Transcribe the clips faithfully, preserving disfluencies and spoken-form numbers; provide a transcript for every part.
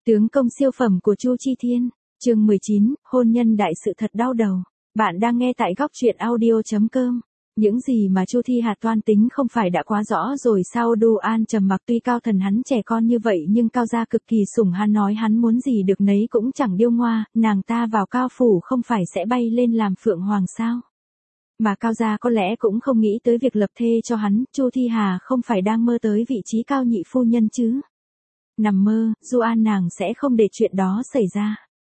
Tướng công siêu phẩm của Chu Chi Thiên, chương mười chín, hôn nhân đại sự thật đau đầu. Bạn đang nghe tại góc truyện audio chấm com. Những gì mà Chu Thi Hà toan tính không phải đã quá rõ rồi sao? Du An trầm mặc, tuy Cao Thần hắn trẻ con như vậy nhưng Cao gia cực kỳ sủng hắn, nói hắn muốn gì được nấy, cũng chẳng điêu ngoa, nàng ta vào Cao phủ không phải sẽ bay lên làm phượng hoàng sao? Mà Cao gia có lẽ cũng không nghĩ tới việc lập thê cho hắn, Chu Thi Hà không phải đang mơ tới vị trí cao nhị phu nhân chứ? Nằm mơ, Du An nàng sẽ không để chuyện đó xảy ra.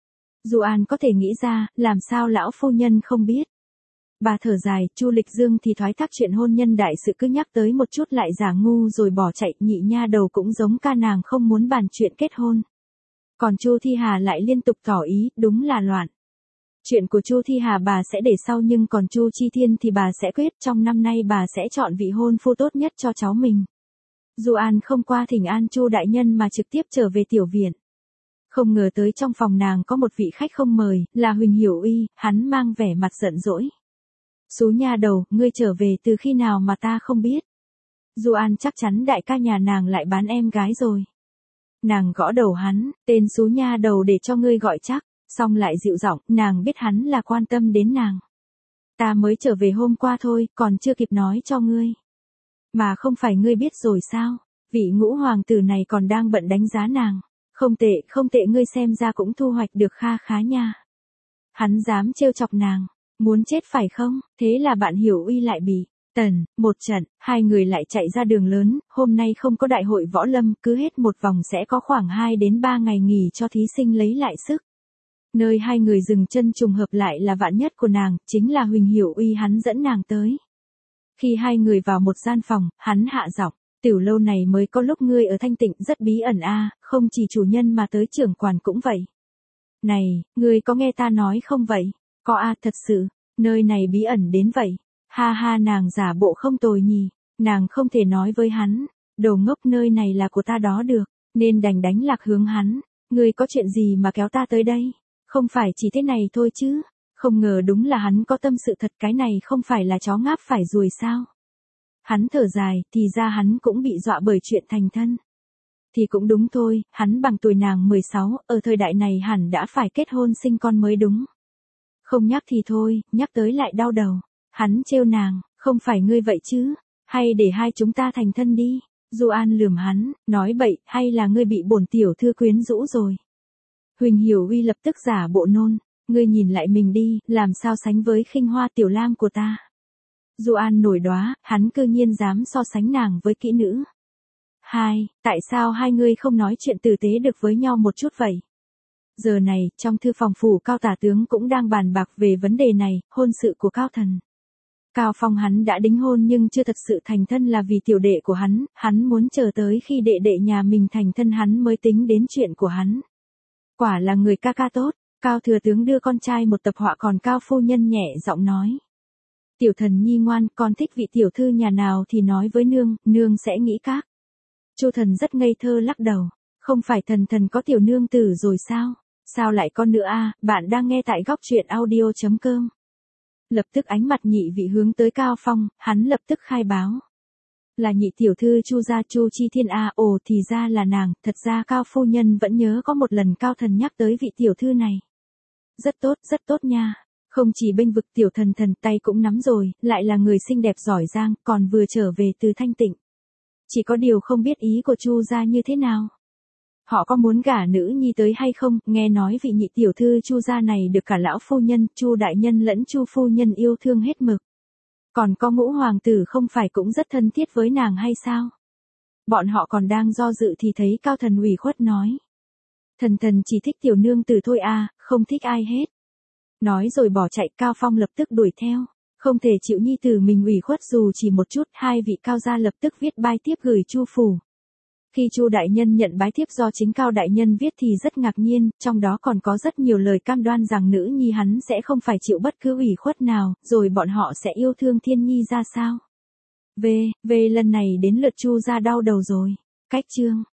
Du An có thể nghĩ ra, làm sao lão phu nhân không biết. Bà thở dài, Chu Lịch Dương thì thoái thác chuyện hôn nhân đại sự, cứ nhắc tới một chút lại giả ngu rồi bỏ chạy, nhị nha đầu cũng giống ca nàng không muốn bàn chuyện kết hôn. Còn Chu Thi Hà lại liên tục tỏ ý, đúng là loạn. Chuyện của Chu Thi Hà bà sẽ để sau, nhưng còn Chu Chi Thiên thì bà sẽ quyết, trong năm nay bà sẽ chọn vị hôn phu tốt nhất cho cháu mình. Du An không qua thỉnh an Chu đại nhân mà trực tiếp trở về tiểu viện. Không ngờ tới trong phòng nàng có một vị khách không mời, là Huỳnh Hiểu Uy, hắn mang vẻ mặt giận dỗi. Xú nha đầu, ngươi trở về từ khi nào mà ta không biết. Du An chắc chắn đại ca nhà nàng lại bán em gái rồi. Nàng gõ đầu hắn, tên xú nha đầu để cho ngươi gọi chắc, xong lại dịu giọng, nàng biết hắn là quan tâm đến nàng. Ta mới trở về hôm qua thôi, còn chưa kịp nói cho ngươi. Mà không phải ngươi biết rồi sao, vị ngũ hoàng tử này còn đang bận đánh giá nàng. Không tệ, không tệ, ngươi xem ra cũng thu hoạch được kha khá nha. Hắn dám trêu chọc nàng, muốn chết phải không? Thế là bạn Hiểu Uy lại bị tần, một trận, hai người lại chạy ra đường lớn, hôm nay không có đại hội võ lâm, cứ hết một vòng sẽ có khoảng hai đến ba ngày nghỉ cho thí sinh lấy lại sức. Nơi hai người dừng chân trùng hợp lại là vạn nhất của nàng, chính là Huỳnh Hiểu Uy, hắn dẫn nàng tới. Khi hai người vào một gian phòng, hắn hạ giọng, tiểu lâu này mới có lúc ngươi ở thanh tịnh rất bí ẩn a, à, không chỉ chủ nhân mà tới trưởng quản cũng vậy. Này, ngươi có nghe ta nói không vậy? Có a, à, thật sự, nơi này bí ẩn đến vậy. Ha ha, nàng giả bộ không tồi nhỉ, nàng không thể nói với hắn, đồ ngốc, nơi này là của ta đó được, nên đành đánh lạc hướng hắn. Ngươi có chuyện gì mà kéo ta tới đây? Không phải chỉ thế này thôi chứ? Không ngờ đúng là hắn có tâm sự thật, cái này không phải là chó ngáp phải ruồi sao? Hắn thở dài, thì ra hắn cũng bị dọa bởi chuyện thành thân. Thì cũng đúng thôi, hắn bằng tuổi nàng mười sáu, ở thời đại này hẳn đã phải kết hôn sinh con mới đúng. Không nhắc thì thôi, nhắc tới lại đau đầu. Hắn trêu nàng, không phải ngươi vậy chứ, hay để hai chúng ta thành thân đi. Du An lườm hắn, nói bậy, hay là ngươi bị bổn tiểu thư quyến rũ rồi. Huỳnh Hiểu Uy lập tức giả bộ nôn, ngươi nhìn lại mình đi, làm sao sánh với khinh hoa tiểu lang của ta. Du An nổi đoá, hắn cư nhiên dám so sánh nàng với kỹ nữ. Hai, tại sao hai ngươi không nói chuyện tử tế được với nhau một chút vậy? Giờ này, trong thư phòng phủ Cao tả tướng cũng đang bàn bạc về vấn đề này, hôn sự của Cao Thần. Cao Phong hắn đã đính hôn nhưng chưa thật sự thành thân là vì tiểu đệ của hắn, hắn muốn chờ tới khi đệ đệ nhà mình thành thân hắn mới tính đến chuyện của hắn. Quả là người ca ca tốt, Cao thừa tướng đưa con trai một tập họa, còn Cao phu nhân nhẹ giọng nói. Tiểu thần nhi ngoan, con thích vị tiểu thư nhà nào thì nói với nương, nương sẽ nghĩ các. Chu Thần rất ngây thơ lắc đầu, không phải thần thần có tiểu nương tử rồi sao? Sao lại con nữa a? À? Bạn đang nghe tại góc truyện audio chấm com. Lập tức ánh mặt nhị vị hướng tới Cao Phong, hắn lập tức khai báo. Là nhị tiểu thư Chu gia Chu Chi Thiên a, à, ồ thì ra là nàng, thật ra Cao phu nhân vẫn nhớ có một lần Cao thần nhắc tới vị tiểu thư này. Rất tốt, rất tốt nha. Không chỉ bênh vực tiểu thần thần tay cũng nắm rồi, lại là người xinh đẹp giỏi giang, còn vừa trở về từ thanh tịnh. Chỉ có điều không biết ý của Chu gia như thế nào. Họ có muốn gả nữ nhi tới hay không? Nghe nói vị nhị tiểu thư Chu gia này được cả lão phu nhân, Chu đại nhân lẫn Chu phu nhân yêu thương hết mực. Còn có ngũ hoàng tử không phải cũng rất thân thiết với nàng hay sao? Bọn họ còn đang do dự thì thấy Cao thần ủy khuất nói. Thần thần chỉ thích tiểu nương tử thôi à, không thích ai hết. Nói rồi bỏ chạy, Cao Phong lập tức đuổi theo. Không thể chịu nhi tử mình ủy khuất dù chỉ một chút, hai vị Cao gia lập tức viết bái thiếp gửi Chu phủ. Khi Chu đại nhân nhận bái thiếp do chính Cao đại nhân viết thì rất ngạc nhiên, trong đó còn có rất nhiều lời cam đoan rằng nữ nhi hắn sẽ không phải chịu bất cứ ủy khuất nào, rồi bọn họ sẽ yêu thương Thiên Nhi ra sao. Về, về lần này đến lượt Chu gia đau đầu rồi. Cách chương